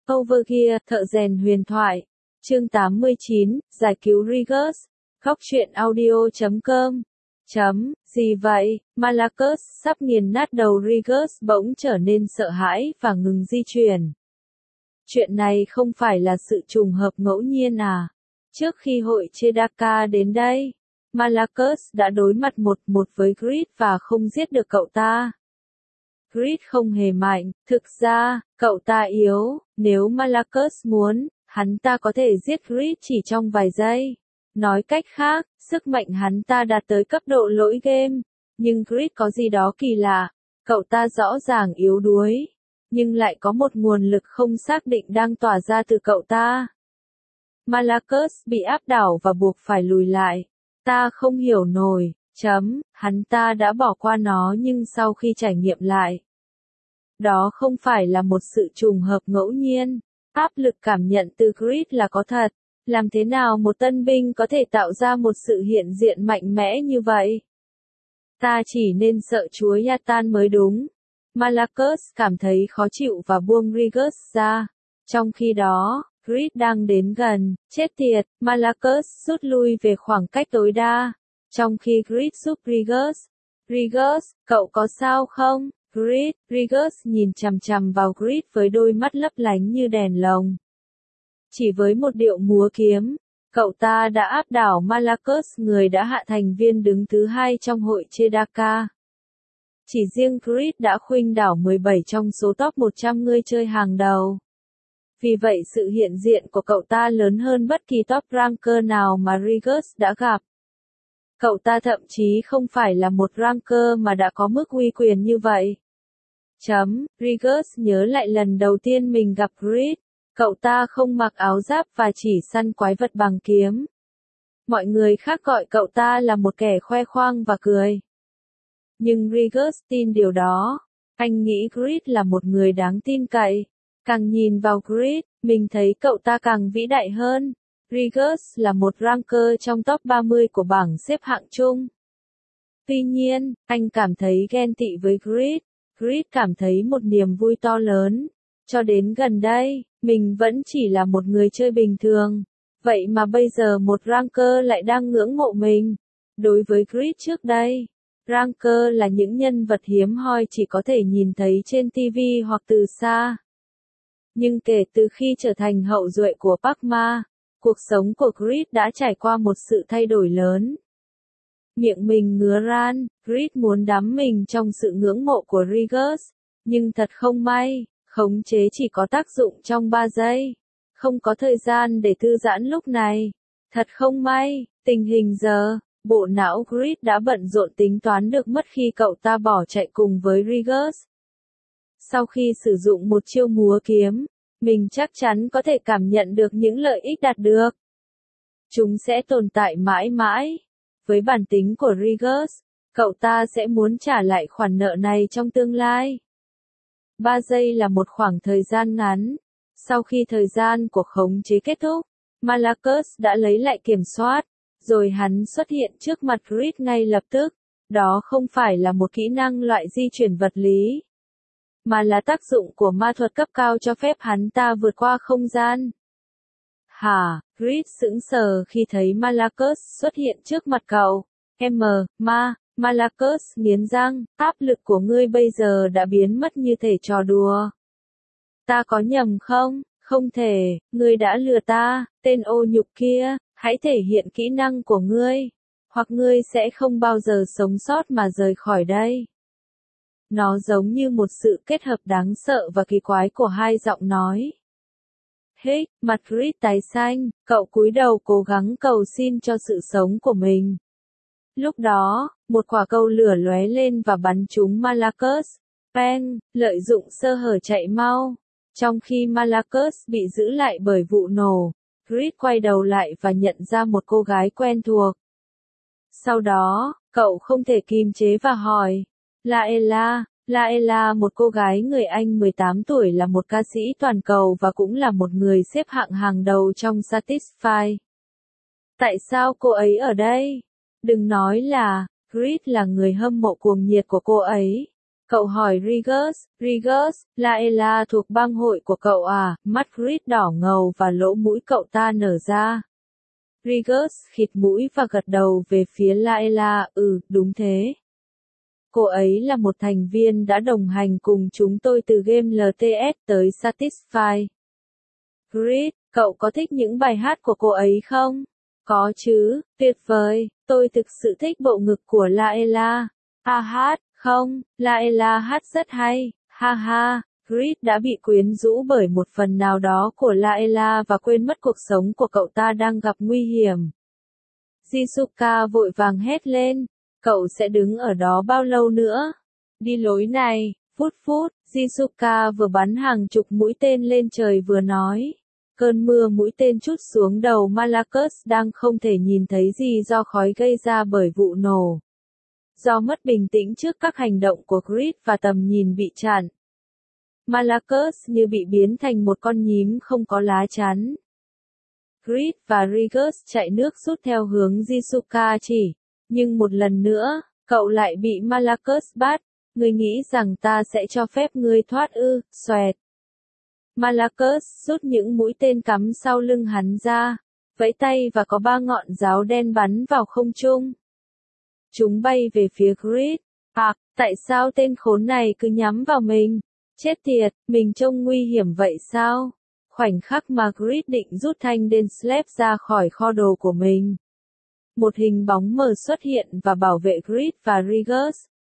Overgear, thợ rèn huyền thoại. Chương 89, giải cứu Regis. Góc truyện audio.com. Gì vậy? Marcus sắp nghiền nát đầu Regis bỗng trở nên sợ hãi và ngừng di chuyển. Chuyện này không phải là sự trùng hợp ngẫu nhiên à? Trước khi hội Chedaka đến đây, Marcus đã đối mặt 1-1 với Grid và không giết được cậu ta. Grid không hề mạnh, thực ra, cậu ta yếu, nếu Marcus muốn, hắn ta có thể giết Grid chỉ trong vài giây. Nói cách khác, sức mạnh hắn ta đạt tới cấp độ lỗi game, nhưng Grid có gì đó kỳ lạ, cậu ta rõ ràng yếu đuối, nhưng lại có một nguồn lực không xác định đang tỏa ra từ cậu ta. Marcus bị áp đảo và buộc phải lùi lại. Ta không hiểu nổi, hắn ta đã bỏ qua nó nhưng sau khi trải nghiệm lại. Đó không phải là một sự trùng hợp ngẫu nhiên. Áp lực cảm nhận từ Grid là có thật. Làm thế nào một tân binh có thể tạo ra một sự hiện diện mạnh mẽ như vậy? Ta chỉ nên sợ chúa Yatan mới đúng. Marcus cảm thấy khó chịu và buông Regis ra. Trong khi đó, Grid đang đến gần, chết tiệt, Marcus rút lui về khoảng cách tối đa. Trong khi Grid giúp Regis. Regis, cậu có sao không? Regis nhìn chằm chằm vào Grid với đôi mắt lấp lánh như đèn lồng. Chỉ với một điệu múa kiếm, cậu ta đã áp đảo Marcus, người đã hạ thành viên đứng thứ 2 trong hội Chedaka. Chỉ riêng Grid đã khuynh đảo 17 trong số top 100 người chơi hàng đầu. Vì vậy sự hiện diện của cậu ta lớn hơn bất kỳ top ranker nào mà Regis đã gặp. Cậu ta thậm chí không phải là một ranker mà đã có mức uy quyền như vậy. Regis nhớ lại lần đầu tiên mình gặp Grid. Cậu ta không mặc áo giáp và chỉ săn quái vật bằng kiếm. Mọi người khác gọi cậu ta là một kẻ khoe khoang và cười. Nhưng Regis tin điều đó. Anh nghĩ Grid là một người đáng tin cậy. Càng nhìn vào Grid, mình thấy cậu ta càng vĩ đại hơn. Regis là một ranker trong top 30 của bảng xếp hạng chung. Tuy nhiên, anh cảm thấy ghen tị với Grid. Grid cảm thấy một niềm vui to lớn. Cho đến gần đây, mình vẫn chỉ là một người chơi bình thường. Vậy mà bây giờ một ranker lại đang ngưỡng mộ mình. Đối với Grid trước đây, ranker là những nhân vật hiếm hoi chỉ có thể nhìn thấy trên TV hoặc từ xa. Nhưng kể từ khi trở thành hậu duệ của Parkma, cuộc sống của Grid đã trải qua một sự thay đổi lớn. Miệng mình ngứa ran, Grid muốn đắm mình trong sự ngưỡng mộ của Regis. Nhưng thật không may, khống chế chỉ có tác dụng trong 3 giây. Không có thời gian để thư giãn lúc này. Thật không may, tình hình giờ, bộ não Grid đã bận rộn tính toán được mất khi cậu ta bỏ chạy cùng với Regis. Sau khi sử dụng một chiêu múa kiếm, mình chắc chắn có thể cảm nhận được những lợi ích đạt được. Chúng sẽ tồn tại mãi mãi. Với bản tính của Regis, cậu ta sẽ muốn trả lại khoản nợ này trong tương lai. 3 giây là một khoảng thời gian ngắn. Sau khi thời gian của khống chế kết thúc, Marcus đã lấy lại kiểm soát, rồi hắn xuất hiện trước mặt Grid ngay lập tức. Đó không phải là một kỹ năng loại di chuyển vật lý, mà là tác dụng của ma thuật cấp cao cho phép hắn ta vượt qua không gian. Hả? Grid sững sờ khi thấy Marcus xuất hiện trước mặt cậu. Marcus nghiến răng, áp lực của ngươi bây giờ đã biến mất như thể trò đùa. Ta có nhầm không? Không thể, ngươi đã lừa ta, tên ô nhục kia, hãy thể hiện kỹ năng của ngươi, hoặc ngươi sẽ không bao giờ sống sót mà rời khỏi đây. Nó giống như một sự kết hợp đáng sợ và kỳ quái của hai giọng nói. Mặt Grid tái xanh, cậu cúi đầu cố gắng cầu xin cho sự sống của mình. Lúc đó, một quả cầu lửa lóe lên và bắn trúng Marcus. Peng, lợi dụng sơ hở chạy mau. Trong khi Marcus bị giữ lại bởi vụ nổ, Grid quay đầu lại và nhận ra một cô gái quen thuộc. Sau đó, cậu không thể kìm chế và hỏi. Laela, một cô gái người Anh 18 tuổi là một ca sĩ toàn cầu và cũng là một người xếp hạng hàng đầu trong Satisfy. Tại sao cô ấy ở đây? Đừng nói là, Grid là người hâm mộ cuồng nhiệt của cô ấy. Cậu hỏi Rigus, Rigus, Laela thuộc bang hội của cậu à? Mắt Grid đỏ ngầu và lỗ mũi cậu ta nở ra. Rigus khịt mũi và gật đầu về phía Laela, đúng thế. Cô ấy là một thành viên đã đồng hành cùng chúng tôi từ game LTS tới Satisfy. Grid, cậu có thích những bài hát của cô ấy không? Có chứ, tuyệt vời, tôi thực sự thích bộ ngực của Laela. Hát, không, Laela hát rất hay, ha ha. Grid đã bị quyến rũ bởi một phần nào đó của Laela và quên mất cuộc sống của cậu ta đang gặp nguy hiểm. Jisuka vội vàng hét lên, cậu sẽ đứng ở đó bao lâu nữa? Đi lối này, phút phút, Jisuka vừa bắn hàng chục mũi tên lên trời vừa nói. Cơn mưa mũi tên trút xuống đầu Malachus đang không thể nhìn thấy gì do khói gây ra bởi vụ nổ. Do mất bình tĩnh trước các hành động của Grid và tầm nhìn bị chặn, Malachus như bị biến thành một con nhím không có lá chắn. Grid và Rigus chạy nước rút theo hướng Jisuka chỉ. Nhưng một lần nữa, cậu lại bị Malachus bắt. Ngươi nghĩ rằng ta sẽ cho phép ngươi thoát ư? Xoẹt. Malachus rút những mũi tên cắm sau lưng hắn ra, vẫy tay và có 3 ngọn giáo đen bắn vào không trung. Chúng bay về phía Grid. Tại sao tên khốn này cứ nhắm vào mình? Chết tiệt, mình trông nguy hiểm vậy sao? Khoảnh khắc mà Grid định rút thanh đen slap ra khỏi kho đồ của mình, một hình bóng mờ xuất hiện và bảo vệ Grid và Rigus.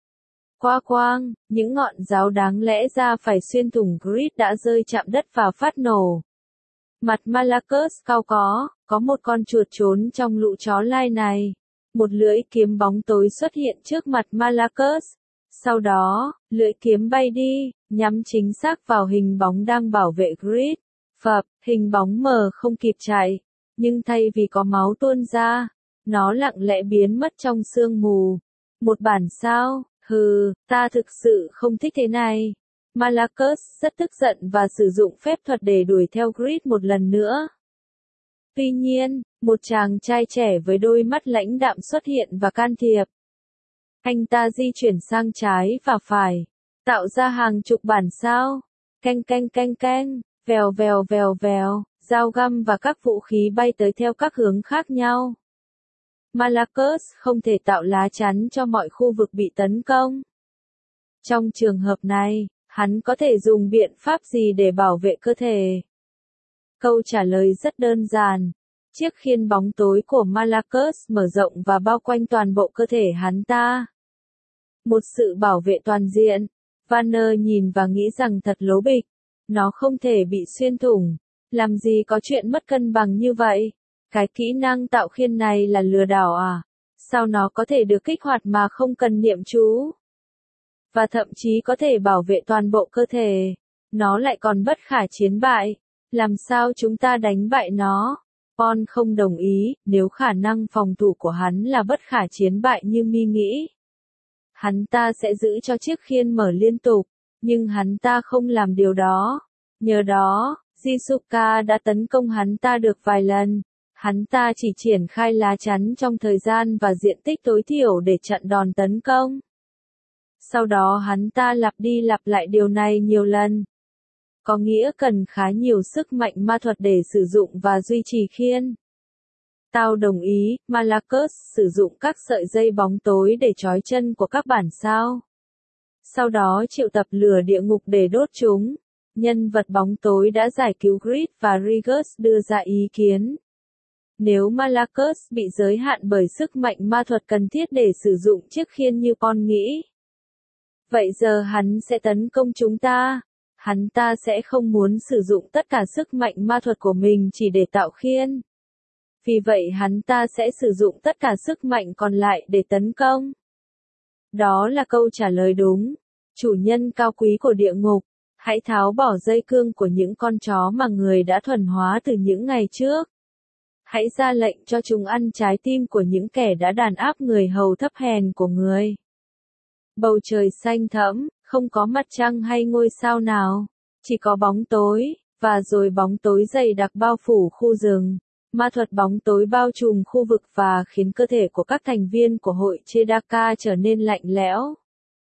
Qua quang, những ngọn giáo đáng lẽ ra phải xuyên thủng Grid đã rơi chạm đất và phát nổ. Mặt Malachus cau có một con chuột trốn trong lũ chó lai này. Một lưỡi kiếm bóng tối xuất hiện trước mặt Malachus. Sau đó, lưỡi kiếm bay đi, nhắm chính xác vào hình bóng đang bảo vệ Grid. Phập, hình bóng mờ không kịp chạy, nhưng thay vì có máu tuôn ra, nó lặng lẽ biến mất trong sương mù. Một bản sao? Ta thực sự không thích thế này. Malachus rất tức giận và sử dụng phép thuật để đuổi theo Grid một lần nữa. Tuy nhiên, một chàng trai trẻ với đôi mắt lãnh đạm xuất hiện và can thiệp. Anh ta di chuyển sang trái và phải, tạo ra hàng chục bản sao. Canh canh canh canh, vèo vèo vèo vèo, dao găm và các vũ khí bay tới theo các hướng khác nhau. Malachus không thể tạo lá chắn cho mọi khu vực bị tấn công. Trong trường hợp này, hắn có thể dùng biện pháp gì để bảo vệ cơ thể? Câu trả lời rất đơn giản. Chiếc khiên bóng tối của Malachus mở rộng và bao quanh toàn bộ cơ thể hắn ta. Một sự bảo vệ toàn diện. Vanner nhìn và nghĩ rằng thật lố bịch. Nó không thể bị xuyên thủng. Làm gì có chuyện mất cân bằng như vậy? Cái kỹ năng tạo khiên này là lừa đảo à? Sao nó có thể được kích hoạt mà không cần niệm chú? Và thậm chí có thể bảo vệ toàn bộ cơ thể. Nó lại còn bất khả chiến bại. Làm sao chúng ta đánh bại nó? Paul không đồng ý, nếu khả năng phòng thủ của hắn là bất khả chiến bại như Mi nghĩ. Hắn ta sẽ giữ cho chiếc khiên mở liên tục, nhưng hắn ta không làm điều đó. Nhờ đó, Jisuka đã tấn công hắn ta được vài lần. Hắn ta chỉ triển khai lá chắn trong thời gian và diện tích tối thiểu để chặn đòn tấn công. Sau đó hắn ta lặp đi lặp lại điều này nhiều lần. Có nghĩa cần khá nhiều sức mạnh ma thuật để sử dụng và duy trì khiên. Tao đồng ý, Malachus sử dụng các sợi dây bóng tối để trói chân của các bản sao. Sau đó triệu tập lửa địa ngục để đốt chúng. Nhân vật bóng tối đã giải cứu Grid và Rigus đưa ra ý kiến. Nếu Malachus bị giới hạn bởi sức mạnh ma thuật cần thiết để sử dụng chiếc khiên như con nghĩ, vậy giờ hắn sẽ tấn công chúng ta. Hắn ta sẽ không muốn sử dụng tất cả sức mạnh ma thuật của mình chỉ để tạo khiên. Vì vậy hắn ta sẽ sử dụng tất cả sức mạnh còn lại để tấn công. Đó là câu trả lời đúng. Chủ nhân cao quý của địa ngục, hãy tháo bỏ dây cương của những con chó mà người đã thuần hóa từ những ngày trước. Hãy ra lệnh cho chúng ăn trái tim của những kẻ đã đàn áp người hầu thấp hèn của người. Bầu trời xanh thẫm, không có mặt trăng hay ngôi sao nào, chỉ có bóng tối, và rồi bóng tối dày đặc bao phủ khu rừng. Ma thuật bóng tối bao trùm khu vực và khiến cơ thể của các thành viên của hội Chedaka trở nên lạnh lẽo.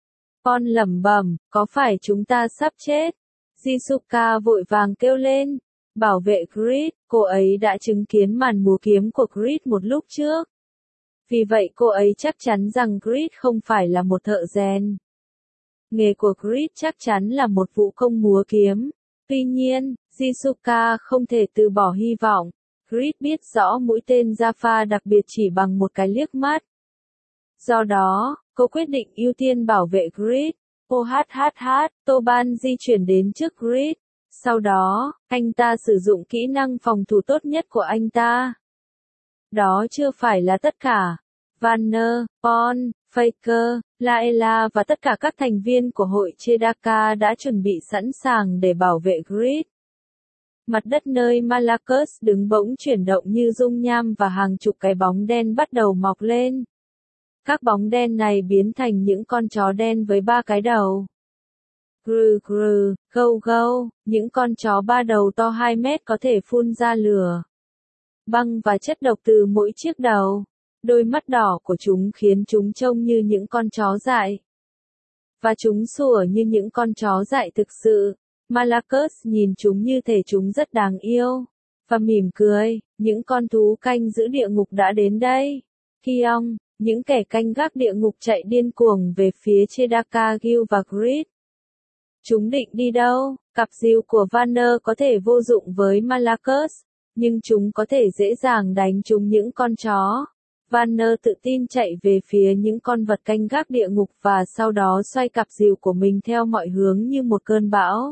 Pon lẩm bẩm, có phải chúng ta sắp chết? Jisuka vội vàng kêu lên. Bảo vệ Grid, cô ấy đã chứng kiến màn múa kiếm của Grid một lúc trước. Vì vậy cô ấy chắc chắn rằng Grid không phải là một thợ rèn. Nghề của Grid chắc chắn là một vũ công múa kiếm. Tuy nhiên, Jisuka không thể từ bỏ hy vọng. Grid biết rõ mũi tên Jaffa đặc biệt chỉ bằng một cái liếc mắt. Do đó, cô quyết định ưu tiên bảo vệ Grid. Toban di chuyển đến trước Grid. Sau đó, anh ta sử dụng kỹ năng phòng thủ tốt nhất của anh ta. Đó chưa phải là tất cả. Vanner, Pon, Faker, Laela và tất cả các thành viên của hội Chedaka đã chuẩn bị sẵn sàng để bảo vệ Grid. Mặt đất nơi Malakos đứng bỗng chuyển động như dung nham và hàng chục cái bóng đen bắt đầu mọc lên. Các bóng đen này biến thành những con chó đen với 3 cái đầu. Gru gru, gâu gâu, những con chó 3 đầu to 2 mét có thể phun ra lửa, băng và chất độc từ mỗi chiếc đầu. Đôi mắt đỏ của chúng khiến chúng trông như những con chó dại. Và chúng sủa như những con chó dại thực sự. Malakos nhìn chúng như thể chúng rất đáng yêu. Và mỉm cười, những con thú canh giữ địa ngục đã đến đây. Kiong, những kẻ canh gác địa ngục chạy điên cuồng về phía Chedaka Gil và Grid. Chúng định đi đâu? Cặp dìu của Vanner có thể vô dụng với Malakos, nhưng chúng có thể dễ dàng đánh trúng những con chó. Vanner tự tin chạy về phía những con vật canh gác địa ngục và sau đó xoay cặp dìu của mình theo mọi hướng như một cơn bão.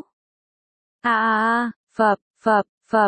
Phập,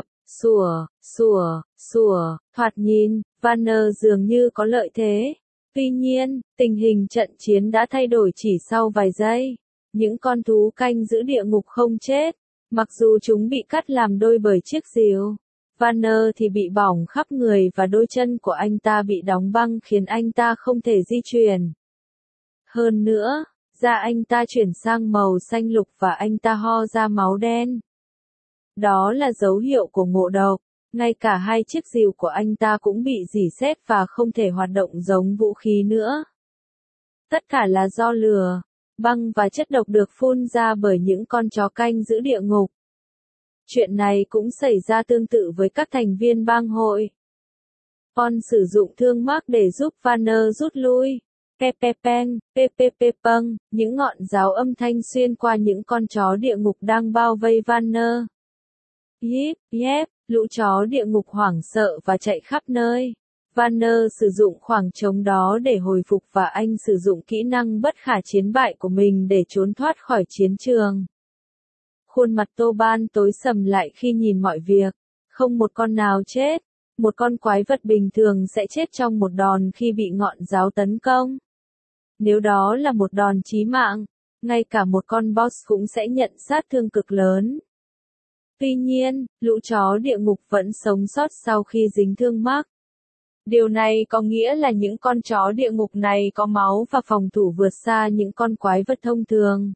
sủa, thoạt nhìn, Vanner dường như có lợi thế. Tuy nhiên, tình hình trận chiến đã thay đổi chỉ sau vài giây. Những con thú canh giữ địa ngục không chết, mặc dù chúng bị cắt làm đôi bởi chiếc dìu. Vanner thì bị bỏng khắp người và đôi chân của anh ta bị đóng băng khiến anh ta không thể di chuyển. Hơn nữa, da anh ta chuyển sang màu xanh lục và anh ta ho ra máu đen. Đó là dấu hiệu của ngộ độc. Ngay cả 2 chiếc dìu của anh ta cũng bị rỉ sét và không thể hoạt động giống vũ khí nữa. Tất cả là do lửa, băng và chất độc được phun ra bởi những con chó canh giữ địa ngục. Chuyện này cũng xảy ra tương tự với các thành viên bang hội. Pon sử dụng thương mác để giúp Vanner rút lui. Pepepeng, pepepepeng, những ngọn giáo âm thanh xuyên qua những con chó địa ngục đang bao vây Vanner. Yep, lũ chó địa ngục hoảng sợ và chạy khắp nơi. Vanner sử dụng khoảng trống đó để hồi phục và anh sử dụng kỹ năng bất khả chiến bại của mình để trốn thoát khỏi chiến trường. Khuôn mặt Toban tối sầm lại khi nhìn mọi việc. Không một con nào chết. Một con quái vật bình thường sẽ chết trong một đòn khi bị ngọn giáo tấn công. Nếu đó là một đòn chí mạng, ngay cả một con boss cũng sẽ nhận sát thương cực lớn. Tuy nhiên, lũ chó địa ngục vẫn sống sót sau khi dính thương mắc. Điều này có nghĩa là những con chó địa ngục này có máu và phòng thủ vượt xa những con quái vật thông thường.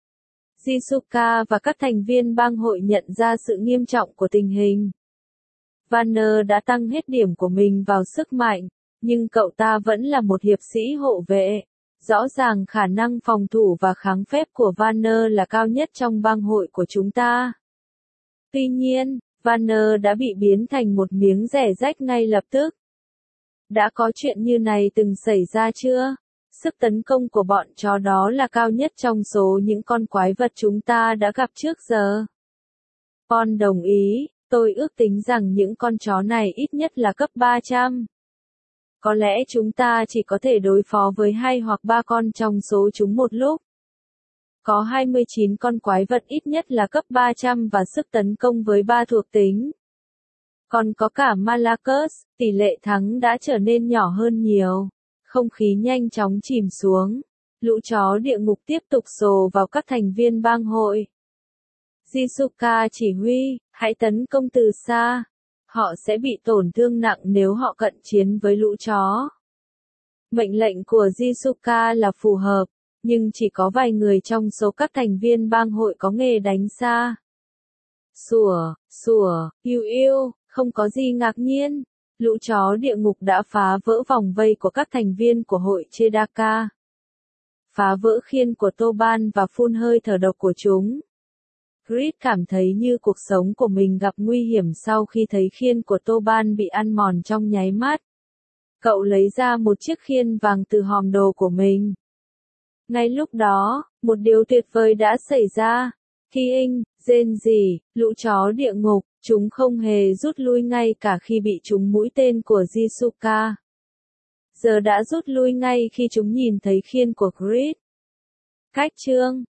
Jisuka và các thành viên bang hội nhận ra sự nghiêm trọng của tình hình. Vanner đã tăng hết điểm của mình vào sức mạnh, nhưng cậu ta vẫn là một hiệp sĩ hộ vệ. Rõ ràng khả năng phòng thủ và kháng phép của Vanner là cao nhất trong bang hội của chúng ta. Tuy nhiên, Vanner đã bị biến thành một miếng rẻ rách ngay lập tức. Đã có chuyện như này từng xảy ra chưa? Sức tấn công của bọn chó đó là cao nhất trong số những con quái vật chúng ta đã gặp trước giờ. Pon đồng ý, tôi ước tính rằng những con chó này ít nhất là cấp 300. Có lẽ chúng ta chỉ có thể đối phó với 2 hoặc 3 con trong số chúng một lúc. Có 29 con quái vật ít nhất là cấp 300 và sức tấn công với 3 thuộc tính. Còn có cả Malakos, tỷ lệ thắng đã trở nên nhỏ hơn nhiều. Không khí nhanh chóng chìm xuống. Lũ chó địa ngục tiếp tục xô vào các thành viên bang hội. Jisuka chỉ huy, hãy tấn công từ xa. Họ sẽ bị tổn thương nặng nếu họ cận chiến với lũ chó. Mệnh lệnh của Jisuka là phù hợp, nhưng chỉ có vài người trong số các thành viên bang hội có nghề đánh xa. Yêu, không có gì ngạc nhiên. Lũ chó địa ngục đã phá vỡ vòng vây của các thành viên của hội Chedaka. phá vỡ khiên của Toban và phun hơi thở độc của chúng. Grid cảm thấy như cuộc sống của mình gặp nguy hiểm sau khi thấy khiên của Toban bị ăn mòn trong nháy mắt. Cậu lấy ra một chiếc khiên vàng từ hòm đồ của mình. Ngay lúc đó, một điều tuyệt vời đã xảy ra. Khi Ing, rên rỉ, lũ chó địa ngục, chúng không hề rút lui ngay cả khi bị trúng mũi tên của Jisuka. Giờ đã rút lui ngay khi chúng nhìn thấy khiên của Grid. Cách chương